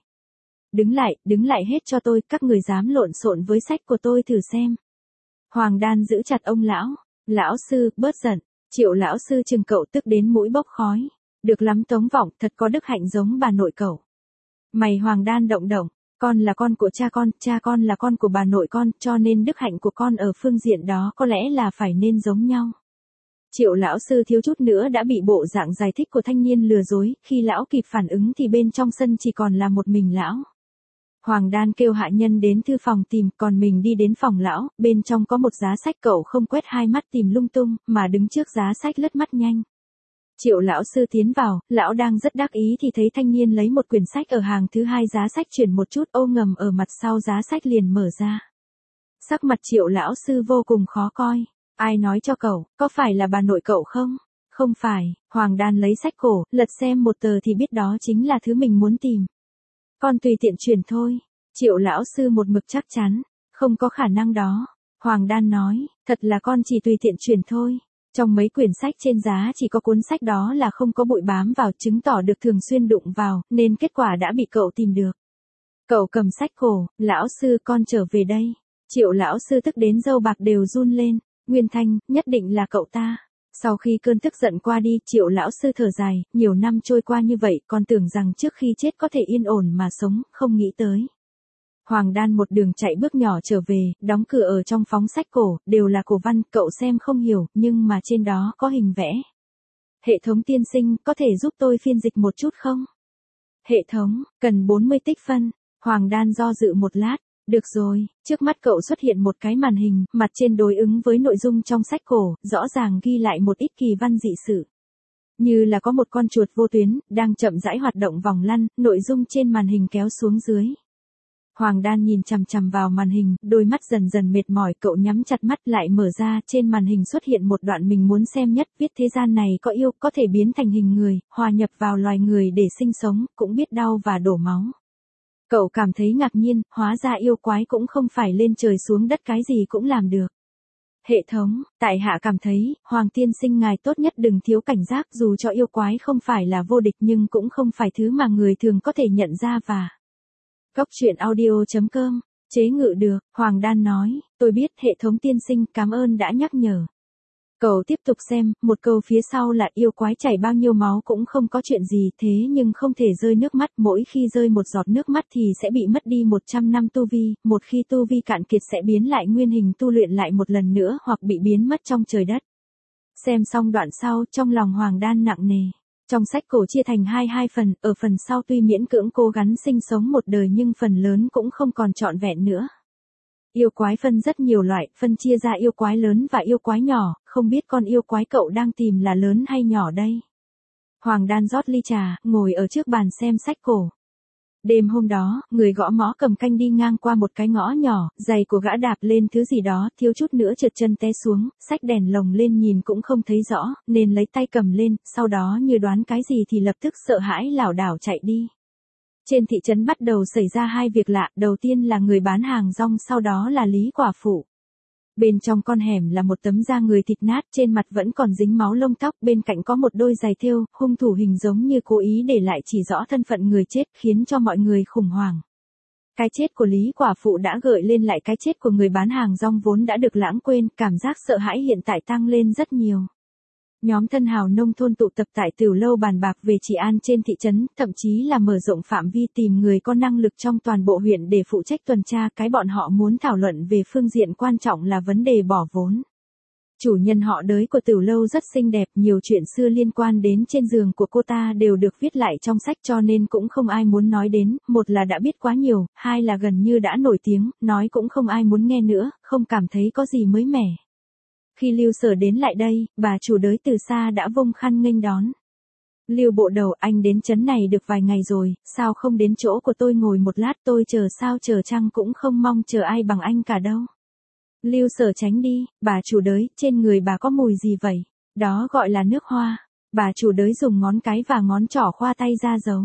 Đứng lại hết cho tôi, các người dám lộn xộn với sách của tôi thử xem. Hoàng Đan giữ chặt ông lão. Lão sư, bớt giận. Triệu lão sư chừng cậu tức đến mũi bốc khói. Được lắm Tống Vọng, thật có đức hạnh giống bà nội cậu. Mày Hoàng Đan động động, con là con của cha con là con của bà nội con, cho nên đức hạnh của con ở phương diện đó có lẽ là phải nên giống nhau. Triệu lão sư thiếu chút nữa đã bị bộ dạng giải thích của thanh niên lừa dối, khi lão kịp phản ứng thì bên trong sân chỉ còn là một mình lão. Hoàng Đan kêu hạ nhân đến thư phòng tìm, còn mình đi đến phòng lão, bên trong có một giá sách, cậu không quét hai mắt tìm lung tung, mà đứng trước giá sách lướt mắt nhanh. Triệu lão sư tiến vào, lão đang rất đắc ý thì thấy thanh niên lấy một quyển sách ở hàng thứ hai, giá sách chuyển một chút, ô ngầm ở mặt sau giá sách liền mở ra. Sắc mặt Triệu lão sư vô cùng khó coi. Ai nói cho cậu, có phải là bà nội cậu không? Không phải. Hoàng Đan lấy sách cổ, lật xem một tờ thì biết đó chính là thứ mình muốn tìm. Con tùy tiện chuyển thôi. Triệu lão sư một mực chắc chắn, không có khả năng đó. Hoàng Đan nói, thật là con chỉ tùy tiện chuyển thôi. Trong mấy quyển sách trên giá chỉ có cuốn sách đó là không có bụi bám vào, chứng tỏ được thường xuyên đụng vào, nên kết quả đã bị cậu tìm được. Cậu cầm sách cổ, lão sư con trở về đây. Triệu lão sư tức đến râu bạc đều run lên. Nguyên Thanh, nhất định là cậu ta. Sau khi cơn tức giận qua đi, Triệu lão sư thở dài, nhiều năm trôi qua như vậy, con tưởng rằng trước khi chết có thể yên ổn mà sống, không nghĩ tới. Hoàng Đan một đường chạy bước nhỏ trở về, đóng cửa ở trong phóng sách cổ, đều là cổ văn, cậu xem không hiểu, nhưng mà trên đó có hình vẽ. Hệ thống tiên sinh, có thể giúp tôi phiên dịch một chút không? Hệ thống, cần 40 tích phân. Hoàng Đan do dự một lát. Được rồi, trước mắt cậu xuất hiện một cái màn hình, mặt trên đối ứng với nội dung trong sách cổ, rõ ràng ghi lại một ít kỳ văn dị sự. Như là có một con chuột vô tuyến, đang chậm rãi hoạt động vòng lăn, nội dung trên màn hình kéo xuống dưới. Hoàng Đan nhìn chằm chằm vào màn hình, đôi mắt dần dần mệt mỏi, cậu nhắm chặt mắt lại mở ra, trên màn hình xuất hiện một đoạn mình muốn xem nhất, viết thế gian này có yêu, có thể biến thành hình người, hòa nhập vào loài người để sinh sống, cũng biết đau và đổ máu. Cậu cảm thấy ngạc nhiên, hóa ra yêu quái cũng không phải lên trời xuống đất cái gì cũng làm được. Hệ thống, tại hạ cảm thấy, Hoàng tiên sinh ngài tốt nhất đừng thiếu cảnh giác, dù cho yêu quái không phải là vô địch nhưng cũng không phải thứ mà người thường có thể nhận ra và... Góc truyện audio.com, chế ngự được, Hoàng Đan nói, tôi biết hệ thống tiên sinh, cảm ơn đã nhắc nhở. Cậu tiếp tục xem, một câu phía sau là yêu quái chảy bao nhiêu máu cũng không có chuyện gì, thế nhưng không thể rơi nước mắt, mỗi khi rơi một giọt nước mắt thì sẽ bị mất đi 100 năm tu vi, một khi tu vi cạn kiệt sẽ biến lại nguyên hình tu luyện lại một lần nữa hoặc bị biến mất trong trời đất. Xem xong đoạn sau, trong lòng Hoàng Đan nặng nề. Trong sách cổ chia thành hai phần, ở phần sau tuy miễn cưỡng cố gắng sinh sống một đời nhưng phần lớn cũng không còn trọn vẹn nữa. Yêu quái phân rất nhiều loại, phân chia ra yêu quái lớn và yêu quái nhỏ, không biết con yêu quái cậu đang tìm là lớn hay nhỏ đây. Hoàng Đan rót ly trà, ngồi ở trước bàn xem sách cổ. Đêm hôm đó, người gõ mõ cầm canh đi ngang qua một cái ngõ nhỏ, giày của gã đạp lên thứ gì đó, thiếu chút nữa trượt chân té xuống, xách đèn lồng lên nhìn cũng không thấy rõ, nên lấy tay cầm lên, sau đó như đoán cái gì thì lập tức sợ hãi lảo đảo chạy đi. Trên thị trấn bắt đầu xảy ra hai việc lạ, đầu tiên là người bán hàng rong, sau đó là Lý quả phụ. Bên trong con hẻm là một tấm da người thịt nát, trên mặt vẫn còn dính máu lông tóc, bên cạnh có một đôi giày thêu, hung thủ hình giống như cố ý để lại chỉ rõ thân phận người chết, khiến cho mọi người khủng hoảng. Cái chết của Lý quả phụ đã gợi lên lại cái chết của người bán hàng rong vốn đã được lãng quên, cảm giác sợ hãi hiện tại tăng lên rất nhiều. Nhóm thân hào nông thôn tụ tập tại tiểu lâu bàn bạc về trị an trên thị trấn, thậm chí là mở rộng phạm vi tìm người có năng lực trong toàn bộ huyện để phụ trách tuần tra. Cái bọn họ muốn thảo luận về phương diện quan trọng là vấn đề bỏ vốn. Chủ nhân họ Đới của tiểu lâu rất xinh đẹp, nhiều chuyện xưa liên quan đến trên giường của cô ta đều được viết lại trong sách cho nên cũng không ai muốn nói đến, một là đã biết quá nhiều, hai là gần như đã nổi tiếng, nói cũng không ai muốn nghe nữa, không cảm thấy có gì mới mẻ. Khi Lưu Sở đến lại đây, bà chủ Đới từ xa đã vung khăn nghênh đón. Lưu bộ đầu, anh đến trấn này được vài ngày rồi, sao không đến chỗ của tôi ngồi một lát, tôi chờ sao chờ chăng cũng không mong chờ ai bằng anh cả đâu. Lưu Sở tránh đi, bà chủ Đới, trên người bà có mùi gì vậy? Đó gọi là nước hoa. Bà chủ Đới dùng ngón cái và ngón trỏ khoa tay ra giấu.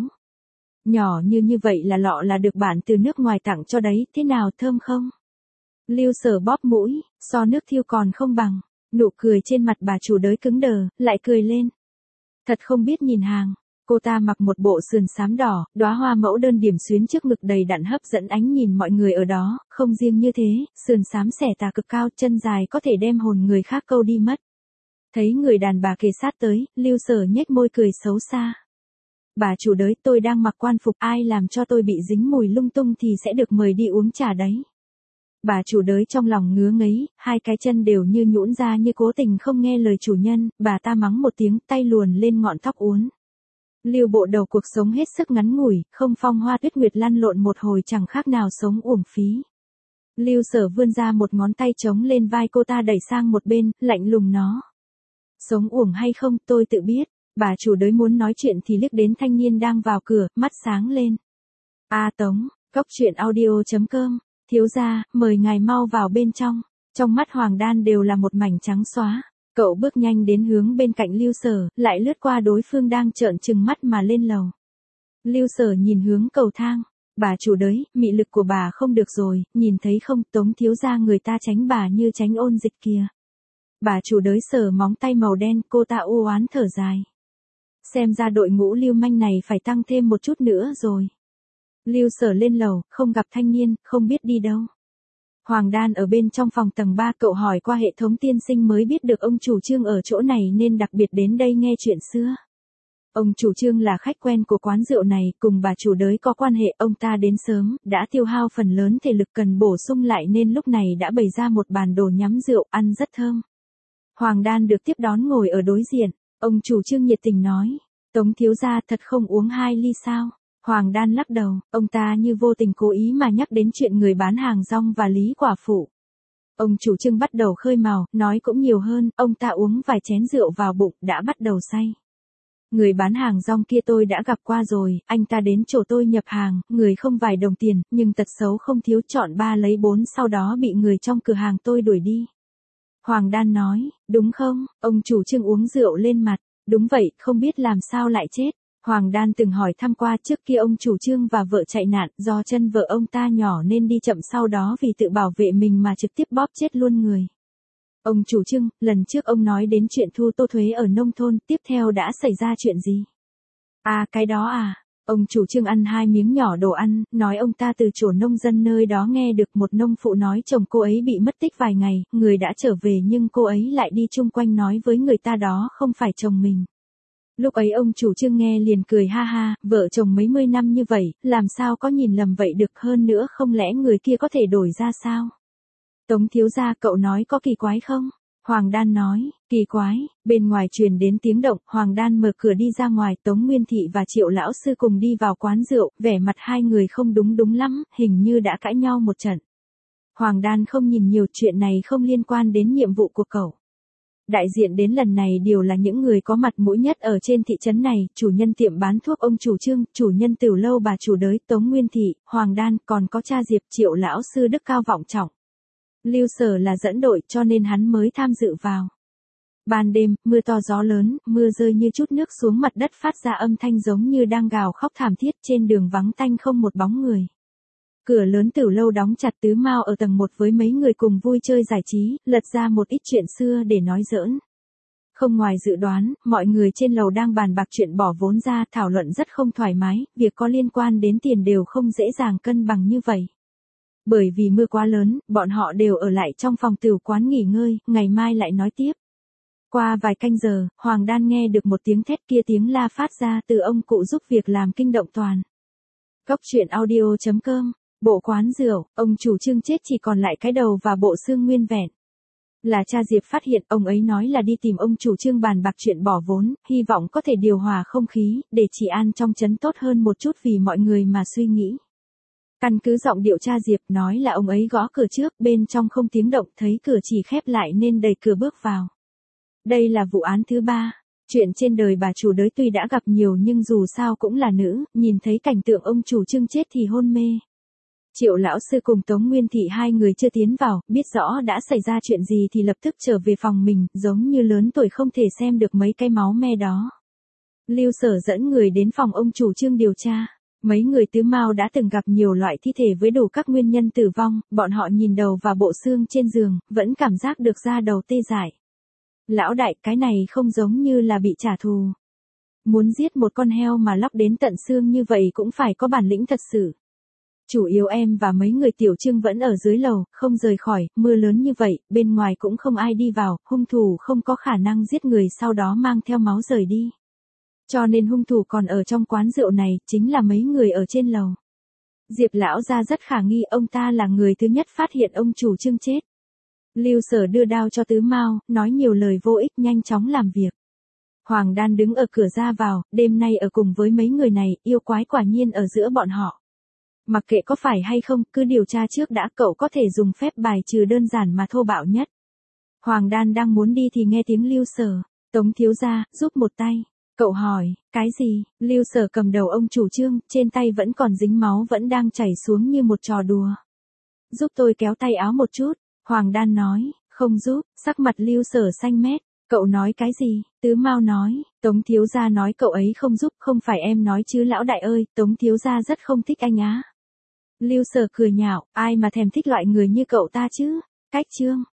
Nhỏ như vậy là lọ là được bạn từ nước ngoài tặng cho đấy, thế nào, thơm không? Lưu Sở bóp mũi, so nước thiêu còn không bằng. Nụ cười trên mặt bà chủ Đới cứng đờ, lại cười lên. Thật không biết nhìn hàng. Cô ta mặc một bộ sườn xám đỏ, đóa hoa mẫu đơn điểm xuyến trước ngực đầy đặn hấp dẫn ánh nhìn mọi người ở đó, không riêng như thế, sườn xám xẻ tà cực cao, chân dài có thể đem hồn người khác câu đi mất. Thấy người đàn bà kề sát tới, Lưu Sở nhếch môi cười xấu xa. Bà chủ Đới, tôi đang mặc quan phục, ai làm cho tôi bị dính mùi lung tung thì sẽ được mời đi uống trà đấy. Bà chủ Đới trong lòng ngứa ngấy, hai cái chân đều như nhũn ra như cố tình không nghe lời chủ nhân, bà ta mắng một tiếng, tay luồn lên ngọn tóc uốn. Lưu bộ đầu, cuộc sống hết sức ngắn ngủi, không phong hoa tuyết nguyệt lăn lộn một hồi chẳng khác nào sống uổng phí. Lưu Sở vươn ra một ngón tay chống lên vai cô ta đẩy sang một bên, lạnh lùng nó. Sống uổng hay không, tôi tự biết. Bà chủ Đới muốn nói chuyện thì liếc đến thanh niên đang vào cửa, mắt sáng lên. A Tống, góc truyện audio.com. Thiếu gia, mời ngài mau vào bên trong. Trong mắt Hoàng Đan đều là một mảnh trắng xóa. Cậu bước nhanh đến hướng bên cạnh Lưu Sở, lại lướt qua đối phương đang trợn trừng mắt mà lên lầu. Lưu Sở nhìn hướng cầu thang. Bà chủ Đới, mị lực của bà không được rồi, nhìn thấy không, Tống thiếu gia người ta tránh bà như tránh ôn dịch kìa. Bà chủ Đới sờ móng tay màu đen, cô ta u oán thở dài. Xem ra đội ngũ lưu manh này phải tăng thêm một chút nữa rồi. Lưu Sở lên lầu, không gặp thanh niên, không biết đi đâu. Hoàng Đan ở bên trong phòng tầng 3, cậu hỏi qua hệ thống tiên sinh mới biết được ông chủ Trương ở chỗ này nên đặc biệt đến đây nghe chuyện xưa. Ông chủ Trương là khách quen của quán rượu này, cùng bà chủ Đới có quan hệ, ông ta đến sớm, đã tiêu hao phần lớn thể lực cần bổ sung lại nên lúc này đã bày ra một bàn đồ nhắm rượu, ăn rất thơm. Hoàng Đan được tiếp đón ngồi ở đối diện, ông chủ Trương nhiệt tình nói, Tống thiếu gia thật không uống 2 ly sao? Hoàng Đan lắc đầu, ông ta như vô tình cố ý mà nhắc đến chuyện người bán hàng rong và Lý quả phụ. Ông chủ Trương bắt đầu khơi mào, nói cũng nhiều hơn, ông ta uống vài chén rượu vào bụng, đã bắt đầu say. Người bán hàng rong kia tôi đã gặp qua rồi, anh ta đến chỗ tôi nhập hàng, người không vài đồng tiền, nhưng tật xấu không thiếu, chọn 3 lấy 4, sau đó bị người trong cửa hàng tôi đuổi đi. Hoàng Đan nói, đúng không? Ông chủ Trương uống rượu lên mặt, đúng vậy, không biết làm sao lại chết. Hoàng Đan từng hỏi thăm qua, trước kia ông chủ Trương và vợ chạy nạn, do chân vợ ông ta nhỏ nên đi chậm, sau đó vì tự bảo vệ mình mà trực tiếp bóp chết luôn người. Ông chủ Trương, lần trước ông nói đến chuyện thu tô thuế ở nông thôn, tiếp theo đã xảy ra chuyện gì? À cái đó à, ông chủ Trương ăn 2 miếng nhỏ đồ ăn, nói ông ta từ chỗ nông dân nơi đó nghe được một nông phụ nói chồng cô ấy bị mất tích vài ngày, người đã trở về nhưng cô ấy lại đi chung quanh nói với người ta đó không phải chồng mình. Lúc ấy ông chủ Trương nghe liền cười ha ha, vợ chồng mấy mươi năm như vậy, làm sao có nhìn lầm vậy được, hơn nữa không lẽ người kia có thể đổi ra sao? Tống thiếu gia, cậu nói có kỳ quái không? Hoàng Đan nói, kỳ quái. Bên ngoài truyền đến tiếng động, Hoàng Đan mở cửa đi ra ngoài, Tống Nguyên Thị và Triệu lão sư cùng đi vào quán rượu, vẻ mặt hai người không đúng lắm, hình như đã cãi nhau một trận. Hoàng Đan không nhìn nhiều, chuyện này không liên quan đến nhiệm vụ của cậu. Đại diện đến lần này đều là những người có mặt mũi nhất ở trên thị trấn này, chủ nhân tiệm bán thuốc ông chủ Trương, chủ nhân tiểu lâu bà chủ đới, Tống Nguyên Thị, Hoàng Đan, còn có cha Diệp, Triệu lão sư đức cao vọng trọng. Lưu Sở là dẫn đội cho nên hắn mới tham dự vào. Ban đêm, mưa to gió lớn, mưa rơi như chút nước xuống mặt đất phát ra âm thanh giống như đang gào khóc thảm thiết, trên đường vắng tanh không một bóng người. Cửa lớn tiểu lâu đóng chặt, Tứ Mao ở tầng 1 với mấy người cùng vui chơi giải trí, lật ra một ít chuyện xưa để nói giỡn. Không ngoài dự đoán, mọi người trên lầu đang bàn bạc chuyện bỏ vốn ra, thảo luận rất không thoải mái, việc có liên quan đến tiền đều không dễ dàng cân bằng như vậy. Bởi vì mưa quá lớn, bọn họ đều ở lại trong phòng tiểu quán nghỉ ngơi, ngày mai lại nói tiếp. Qua vài canh giờ, Hoàng Đan nghe được một tiếng thét, kia tiếng la phát ra từ ông cụ giúp việc làm kinh động toàn. Góc truyện audio.com, bộ quán rượu, ông chủ Trương chết chỉ còn lại cái đầu và bộ xương nguyên vẹn. Là cha Diệp phát hiện, ông ấy nói là đi tìm ông chủ Trương bàn bạc chuyện bỏ vốn, hy vọng có thể điều hòa không khí, để trị an trong trấn tốt hơn một chút vì mọi người mà suy nghĩ. Căn cứ giọng điệu cha Diệp nói là ông ấy gõ cửa trước, bên trong không tiếng động, thấy cửa chỉ khép lại nên đẩy cửa bước vào. Đây là vụ án thứ 3. Chuyện trên đời bà chủ đới tuy đã gặp nhiều nhưng dù sao cũng là nữ, nhìn thấy cảnh tượng ông chủ Trương chết thì hôn mê. Triệu lão sư cùng Tống Nguyên Thị hai người chưa tiến vào, biết rõ đã xảy ra chuyện gì thì lập tức trở về phòng mình, giống như lớn tuổi không thể xem được mấy cái máu me đó. Lưu Sở dẫn người đến phòng ông chủ Trương điều tra. Mấy người Tứ Mao đã từng gặp nhiều loại thi thể với đủ các nguyên nhân tử vong, bọn họ nhìn đầu và bộ xương trên giường, vẫn cảm giác được da đầu tê dại. Lão đại, cái này không giống như là bị trả thù. Muốn giết một con heo mà lóc đến tận xương như vậy cũng phải có bản lĩnh thật sự. Chủ yếu em và mấy người tiểu Trương vẫn ở dưới lầu, không rời khỏi, mưa lớn như vậy, bên ngoài cũng không ai đi vào, hung thủ không có khả năng giết người sau đó mang theo máu rời đi. Cho nên hung thủ còn ở trong quán rượu này, chính là mấy người ở trên lầu. Diệp lão gia rất khả nghi, ông ta là người thứ nhất phát hiện ông chủ Trương chết. Lưu Sở đưa đao cho Tứ Mao, nói nhiều lời vô ích, nhanh chóng làm việc. Hoàng Đan đứng ở cửa ra vào, đêm nay ở cùng với mấy người này, yêu quái quả nhiên ở giữa bọn họ. Mặc kệ có phải hay không, cứ điều tra trước đã, cậu có thể dùng phép bài trừ đơn giản mà thô bạo nhất. Hoàng Đan đang muốn đi thì nghe tiếng Lưu Sở, Tống thiếu gia, giúp một tay. Cậu hỏi, cái gì? Lưu Sở cầm đầu ông chủ Trương, trên tay vẫn còn dính máu vẫn đang chảy xuống như một trò đùa. Giúp tôi kéo tay áo một chút, Hoàng Đan nói, không giúp, sắc mặt Lưu Sở xanh mét. Cậu nói cái gì? Tứ Mao nói, Tống thiếu gia nói cậu ấy không giúp, không phải em nói chứ lão đại ơi, Tống thiếu gia rất không thích anh á. Lưu Sở cười nhạo, ai mà thèm thích loại người như cậu ta chứ? Cách Trương.